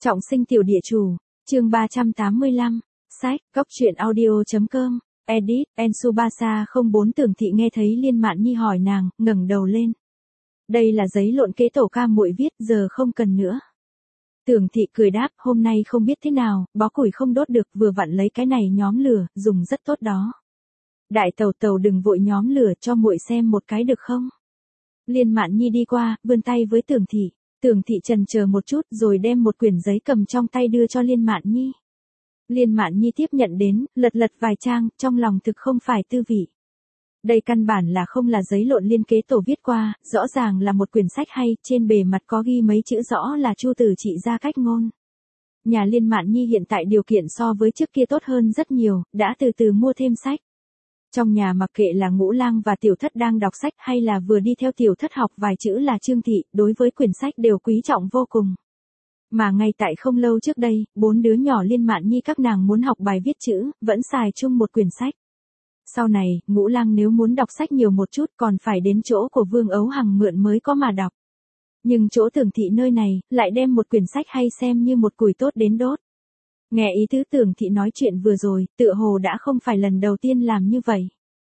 Trọng sinh tiểu địa chủ, chương 385, sách, góc truyện audio.com, edit, Ensubasa 04 Tưởng Thị nghe thấy Liên Mạn Nhi hỏi nàng, ngẩng đầu lên. Đây là giấy lộn kế tổ ca muội viết, giờ không cần nữa. Tưởng Thị cười đáp, hôm nay không biết thế nào, bó củi không đốt được, vừa vặn lấy cái này nhóm lửa, dùng rất tốt đó. Đại tàu tàu đừng vội nhóm lửa, cho muội xem một cái được không? Liên Mạn Nhi đi qua, vươn tay với Tưởng Thị. Tưởng Thị chần chờ một chút rồi đem một quyển giấy cầm trong tay đưa cho Liên Mạn Nhi. Liên Mạn Nhi tiếp nhận đến, lật vài trang, trong lòng thực không phải tư vị. Đây căn bản là không là giấy lộn liên kế tổ viết qua, rõ ràng là một quyển sách hay, trên bề mặt có ghi mấy chữ rõ là Chu Tử Trị ra cách ngôn. Nhà Liên Mạn Nhi hiện tại điều kiện so với trước kia tốt hơn rất nhiều, đã từ từ mua thêm sách. Trong nhà mặc kệ là Ngũ Lang và Tiểu Thất đang đọc sách hay là vừa đi theo Tiểu Thất học vài chữ là Trương Thị, đối với quyển sách đều quý trọng vô cùng. Mà ngay tại không lâu trước đây, 4 đứa nhỏ Liên Mạn Nhi các nàng muốn học bài viết chữ, vẫn xài chung một quyển sách. Sau này, Ngũ Lang nếu muốn đọc sách nhiều một chút còn phải đến chỗ của Vương Ấu Hằng mượn mới có mà đọc. Nhưng chỗ Tưởng Thị nơi này, lại đem một quyển sách hay xem như một củi tốt đến đốt. Nghe ý tứ Tưởng Thị nói chuyện vừa rồi, tựa hồ đã không phải lần đầu tiên làm như vậy.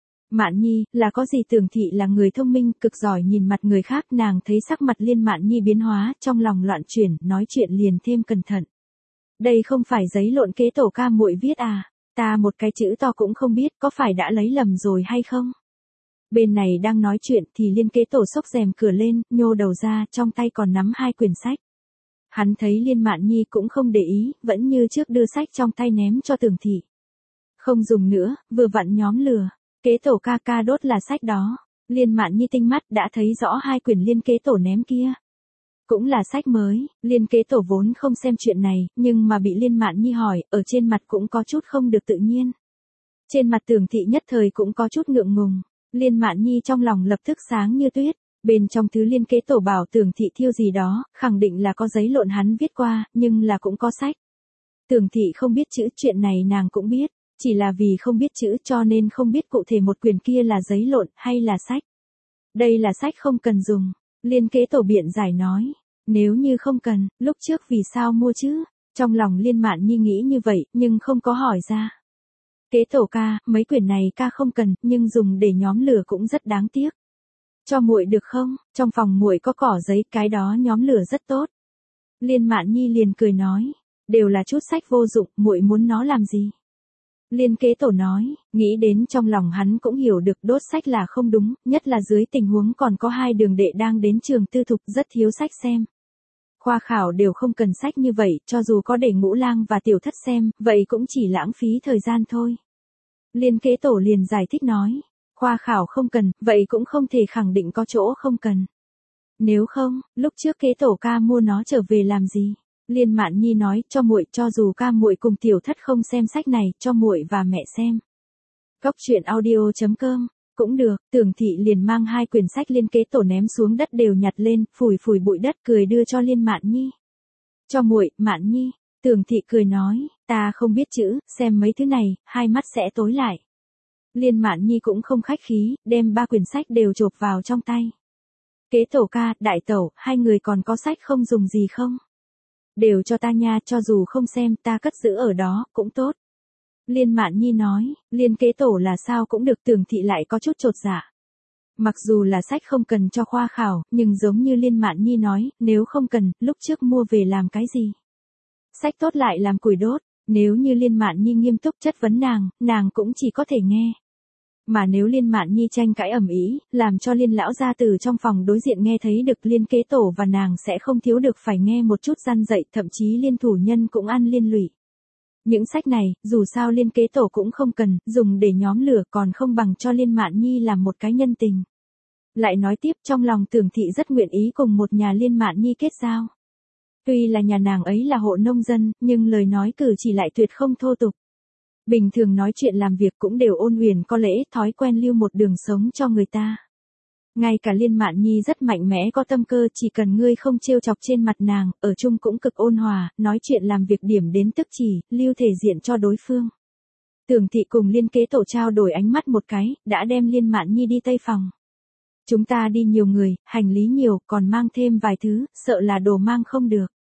Mạn Nhi, là có gì? Tưởng Thị là người thông minh, cực giỏi nhìn mặt người khác, nàng thấy sắc mặt Liên Mạn Nhi biến hóa, trong lòng loạn chuyển, nói chuyện liền thêm cẩn thận. Đây không phải giấy lộn kế tổ ca muội viết à, ta một cái chữ to cũng không biết, có phải đã lấy lầm rồi hay không? Bên này đang nói chuyện thì Liên kế tổ xốc rèm cửa lên, nhô đầu ra, trong tay còn nắm 2 quyển sách. Hắn thấy Liên Mạn Nhi cũng không để ý, vẫn như trước đưa sách trong tay ném cho Tưởng Thị. Không dùng nữa, vừa vặn nhóm lửa. Kế tổ ca ca đốt là sách đó. Liên Mạn Nhi tinh mắt đã thấy rõ 2 quyển liên kế tổ ném kia. Cũng là sách mới, liên kế tổ vốn không xem chuyện này, nhưng mà bị Liên Mạn Nhi hỏi, ở trên mặt cũng có chút không được tự nhiên. Trên mặt Tưởng Thị nhất thời cũng có chút ngượng ngùng. Liên Mạn Nhi trong lòng lập tức sáng như tuyết. Bên trong thứ liên kế tổ bảo Tưởng Thị thiêu gì đó, khẳng định là có giấy lộn hắn viết qua, nhưng là cũng có sách. Tưởng Thị không biết chữ, chuyện này nàng cũng biết. Chỉ là vì không biết chữ cho nên không biết cụ thể một quyển kia là giấy lộn hay là sách. Đây là sách không cần dùng. Liên kế tổ biện giải nói. Nếu như không cần, lúc trước vì sao mua chứ? Trong lòng Liên Mạn Nhi nghĩ như vậy, nhưng không có hỏi ra. Kế tổ ca, mấy quyển này ca không cần, nhưng dùng để nhóm lửa cũng rất đáng tiếc. Cho muội được không? Trong phòng muội có cỏ giấy, cái đó nhóm lửa rất tốt. Liên Mạn Nhi liền cười nói. Đều là chút sách vô dụng, muội muốn nó làm gì? Liên kế tổ nói, nghĩ đến trong lòng hắn cũng hiểu được đốt sách là không đúng, nhất là dưới tình huống còn có 2 đường đệ đang đến trường tư thục rất thiếu sách xem. Khoa khảo đều không cần sách như vậy, cho dù có để Ngũ Lang và Tiểu Thất xem, vậy cũng chỉ lãng phí thời gian thôi. Liên kế tổ liền giải thích nói, khoa khảo không cần, vậy cũng không thể khẳng định có chỗ không cần. Nếu không, lúc trước kế tổ ca mua nó trở về làm gì? Liên Mạn Nhi nói, cho muội, cho dù ca muội cùng Tiểu Thất không xem sách này, cho muội và mẹ xem. Góc truyện audio.com, cũng được. Tưởng Thị liền mang 2 quyển sách liên kế tổ ném xuống đất đều nhặt lên, phủi bụi đất cười đưa cho Liên Mạn Nhi. Cho muội, Mạn Nhi. Tưởng Thị cười nói, ta không biết chữ, xem mấy thứ này, 2 mắt sẽ tối lại. Liên Mạn Nhi cũng không khách khí, đem 3 quyển sách đều chộp vào trong tay. Kế tổ ca, đại tẩu, 2 người còn có sách không dùng gì không? Đều cho ta nha, cho dù không xem, ta cất giữ ở đó, cũng tốt. Liên Mạn Nhi nói, liên kế tổ là sao cũng được. Tưởng Thị lại có chút chột dạ. Mặc dù là sách không cần cho khoa khảo, nhưng giống như Liên Mạn Nhi nói, nếu không cần, lúc trước mua về làm cái gì? Sách tốt lại làm củi đốt, nếu như Liên Mạn Nhi nghiêm túc chất vấn nàng cũng chỉ có thể nghe. Mà nếu Liên Mạn Nhi tranh cãi ầm ĩ, làm cho Liên lão gia từ trong phòng đối diện nghe thấy được, liên kế tổ và nàng sẽ không thiếu được phải nghe một chút răn dạy, thậm chí liên thủ nhân cũng ăn liên lụy. Những sách này, dù sao liên kế tổ cũng không cần, dùng để nhóm lửa còn không bằng cho Liên Mạn Nhi làm một cái nhân tình. Lại nói tiếp, trong lòng Tưởng Thị rất nguyện ý cùng một nhà Liên Mạn Nhi kết giao. Tuy là nhà nàng ấy là hộ nông dân, nhưng lời nói cử chỉ lại tuyệt không thô tục. Bình thường nói chuyện làm việc cũng đều ôn huyền có lễ, thói quen lưu một đường sống cho người ta. Ngay cả Liên Mạn Nhi rất mạnh mẽ có tâm cơ, chỉ cần ngươi không trêu chọc trên mặt nàng, ở chung cũng cực ôn hòa, nói chuyện làm việc điểm đến tức chỉ, lưu thể diện cho đối phương. Tưởng Thị cùng liên kế tổ trao đổi ánh mắt một cái, đã đem Liên Mạn Nhi đi tây phòng. Chúng ta đi nhiều người, hành lý nhiều, còn mang thêm vài thứ, sợ là đồ mang không được.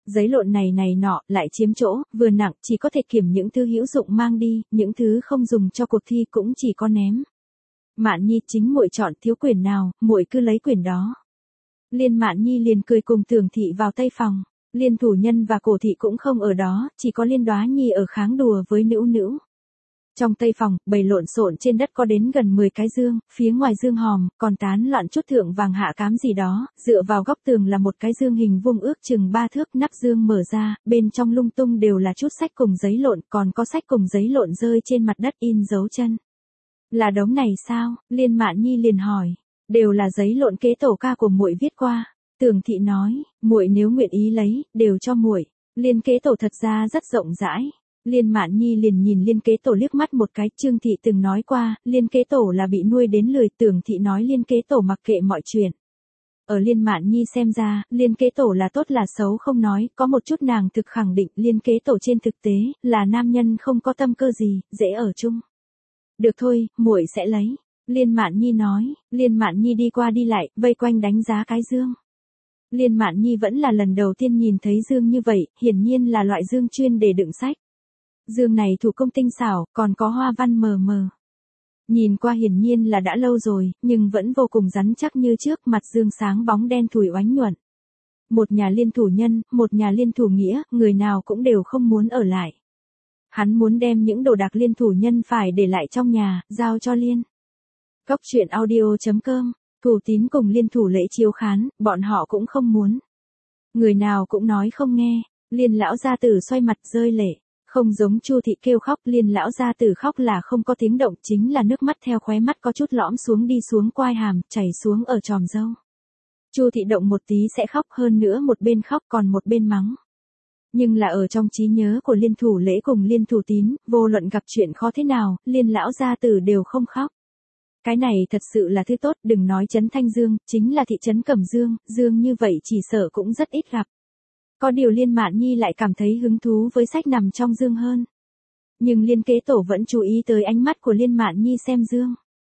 Giấy lộn này nọ, lại chiếm chỗ, vừa nặng, chỉ có thể kiểm những thứ hữu dụng mang đi, những thứ không dùng cho cuộc thi cũng chỉ có ném. Mạn Nhi, chính muội chọn thiếu quyển nào, muội cứ lấy quyển đó. Liên Mạn Nhi liền cười cùng Tưởng Thị vào tây phòng. Liên Thủ Nhân và Cổ Thị cũng không ở đó, chỉ có Liên Đóa Nhi ở kháng đùa với Nữu Nữu. Trong tây phòng, bầy lộn xộn trên đất có đến gần 10 cái dương, phía ngoài dương hòm, còn tán loạn chút thượng vàng hạ cám gì đó, dựa vào góc tường là một cái dương hình vuông ước chừng 3 thước, nắp dương mở ra, bên trong lung tung đều là chút sách cùng giấy lộn, còn có sách cùng giấy lộn rơi trên mặt đất in dấu chân. Là đống này sao? Liên Mạn Nhi liền hỏi. Đều là giấy lộn kế tổ ca của muội viết qua. Tưởng Thị nói, muội nếu nguyện ý lấy, đều cho muội. Liên kế tổ thật ra rất rộng rãi. Liên Mạn Nhi liền nhìn Liên kế tổ liếc mắt một cái, Trương Thị từng nói qua, Liên kế tổ là bị nuôi đến lười, Tưởng Thị nói Liên kế tổ mặc kệ mọi chuyện. Ở Liên Mạn Nhi xem ra, Liên kế tổ là tốt là xấu không nói, có một chút nàng thực khẳng định Liên kế tổ trên thực tế, là nam nhân không có tâm cơ gì, dễ ở chung. Được thôi, muội sẽ lấy. Liên Mạn Nhi nói, Liên Mạn Nhi đi qua đi lại, vây quanh đánh giá cái dương. Liên Mạn Nhi vẫn là lần đầu tiên nhìn thấy dương như vậy, hiển nhiên là loại dương chuyên để đựng sách. Dương này thủ công tinh xảo, còn có hoa văn mờ mờ. Nhìn qua hiển nhiên là đã lâu rồi, nhưng vẫn vô cùng rắn chắc như trước, mặt dương sáng bóng đen thủi oánh nhuận. Một nhà Liên Thủ Nhân, một nhà Liên Thủ Nghĩa, người nào cũng đều không muốn ở lại. Hắn muốn đem những đồ đạc Liên Thủ Nhân phải để lại trong nhà, giao cho Liên. Cốc truyện audio.com, Thủ Tín cùng Liên Thủ Lễ chiếu khán, bọn họ cũng không muốn. Người nào cũng nói không nghe, Liên lão gia tử xoay mặt rơi lệ. Không giống Chu Thị kêu khóc, Liên lão gia tử khóc là không có tiếng động, chính là nước mắt theo khóe mắt có chút lõm xuống đi xuống quai hàm, chảy xuống ở tròm râu. Chu Thị động một tí sẽ khóc, hơn nữa một bên khóc còn một bên mắng. Nhưng là ở trong trí nhớ của Liên Thủ Lễ cùng Liên Thủ Tín, vô luận gặp chuyện khó thế nào, Liên lão gia tử đều không khóc. Cái này thật sự là thứ tốt, đừng nói trấn Thanh Dương, chính là thị trấn Cẩm Dương, Dương như vậy chỉ sợ cũng rất ít gặp. Có điều Liên Mạn Nhi lại cảm thấy hứng thú với sách nằm trong dương hơn. Nhưng Liên kế tổ vẫn chú ý tới ánh mắt của Liên Mạn Nhi xem dương.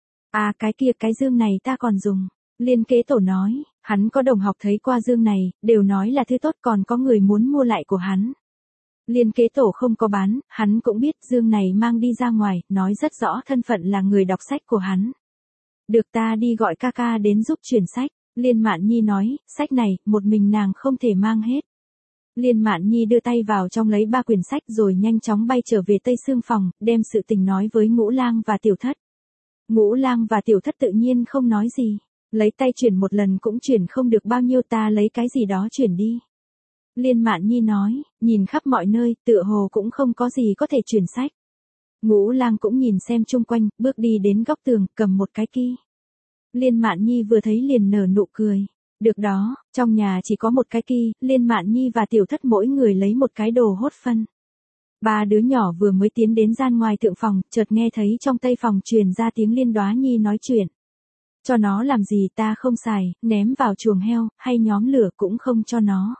À cái kia cái dương này ta còn dùng. Liên kế tổ nói, hắn có đồng học thấy qua dương này, đều nói là thứ tốt, còn có người muốn mua lại của hắn. Liên kế tổ không có bán, hắn cũng biết dương này mang đi ra ngoài, nói rất rõ thân phận là người đọc sách của hắn. Được, ta đi gọi ca ca đến giúp chuyển sách. Liên Mạn Nhi nói, sách này, một mình nàng không thể mang hết. Liên Mạn Nhi đưa tay vào trong lấy 3 quyển sách rồi nhanh chóng bay trở về Tây Sương phòng, đem sự tình nói với Ngũ Lang và Tiểu Thất. Ngũ Lang và Tiểu Thất tự nhiên không nói gì, lấy tay chuyển một lần cũng chuyển không được bao nhiêu, ta lấy cái gì đó chuyển đi. Liên Mạn Nhi nói, nhìn khắp mọi nơi, tựa hồ cũng không có gì có thể chuyển sách. Ngũ Lang cũng nhìn xem chung quanh, bước đi đến góc tường, cầm một cái ki. Liên Mạn Nhi vừa thấy liền nở nụ cười. Được đó, trong nhà chỉ có một cái ki, Liên Mạn Nhi và Tiểu Thất mỗi người lấy một cái đồ hốt phân. 3 đứa nhỏ vừa mới tiến đến gian ngoài thượng phòng, chợt nghe thấy trong tây phòng truyền ra tiếng Liên Đóa Nhi nói chuyện. Cho nó làm gì, ta không xài, ném vào chuồng heo, hay nhóm lửa cũng không cho nó.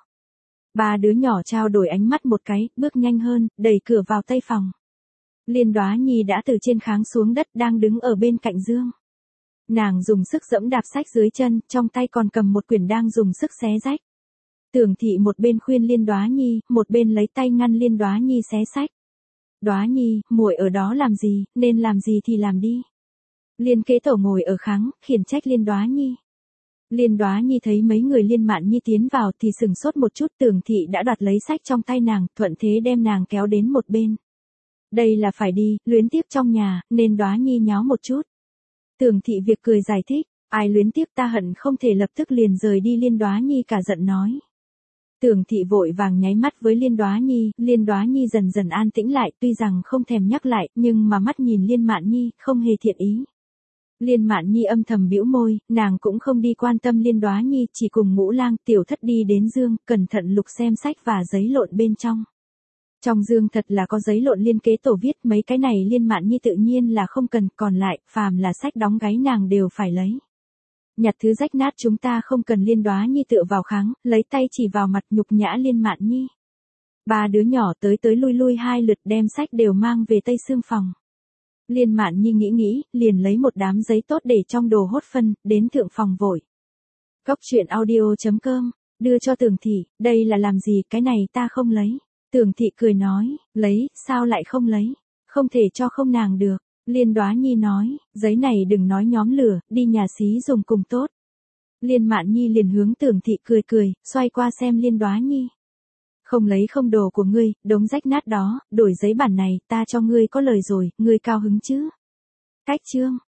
3 đứa nhỏ trao đổi ánh mắt một cái, bước nhanh hơn, đẩy cửa vào tây phòng. Liên Đóa Nhi đã từ trên kháng xuống đất, đang đứng ở bên cạnh dương. Nàng dùng sức giẫm đạp sách dưới chân, trong tay còn cầm một quyển đang dùng sức xé rách. Tưởng Thị một bên khuyên Liên Đóa Nhi, một bên lấy tay ngăn Liên Đóa Nhi xé sách. Đóa Nhi, muội ở đó làm gì, nên làm gì thì làm đi. Liên kế tổ ngồi ở kháng, khiển trách Liên Đóa Nhi. Liên Đóa Nhi thấy mấy người Liên Mạn Nhi tiến vào thì sừng sốt một chút, Tưởng Thị đã đoạt lấy sách trong tay nàng, thuận thế đem nàng kéo đến một bên. Đây là phải đi, luyến tiếc trong nhà, nên Đóa Nhi nháo một chút. Tưởng Thị việc cười giải thích, ai luyến tiếc, ta hận không thể lập tức liền rời đi. Liên Đóa Nhi cả giận nói. Tưởng Thị vội vàng nháy mắt với Liên Đóa Nhi dần dần an tĩnh lại, tuy rằng không thèm nhắc lại, nhưng mà mắt nhìn Liên Mạn Nhi, không hề thiện ý. Liên Mạn Nhi âm thầm bĩu môi, nàng cũng không đi quan tâm Liên Đóa Nhi, chỉ cùng Ngũ Lang, Tiểu Thất đi đến dương, cẩn thận lục xem sách và giấy lộn bên trong. Trong dương thật là có giấy lộn Liên kế tổ viết, mấy cái này Liên Mạn Nhi tự nhiên là không cần, còn lại, phàm là sách đóng gáy nàng đều phải lấy. Nhặt thứ rách nát chúng ta không cần. Liên Đóa Nhi tựa vào kháng, lấy tay chỉ vào mặt, nhục nhã Liên Mạn Nhi. 3 đứa nhỏ tới tới lui lui 2 lượt đem sách đều mang về Tây Sương phòng. Liên Mạn Nhi nghĩ, liền lấy một đám giấy tốt để trong đồ hốt phân, đến thượng phòng vội. Cốc truyện audio.com đưa cho Tưởng thị, đây là làm gì, cái này ta không lấy. Tưởng thị cười nói, lấy, sao lại không lấy, không thể cho không nàng được. Liên Đoá Nhi nói, giấy này đừng nói nhóm lửa, đi nhà xí dùng cùng tốt. Liên Mạn Nhi liền hướng Tưởng thị cười cười, xoay qua xem Liên Đoá Nhi. Không lấy không đồ của ngươi, đống rách nát đó, đổi giấy bản này, ta cho ngươi có lời rồi, ngươi cao hứng chứ. Cách chương.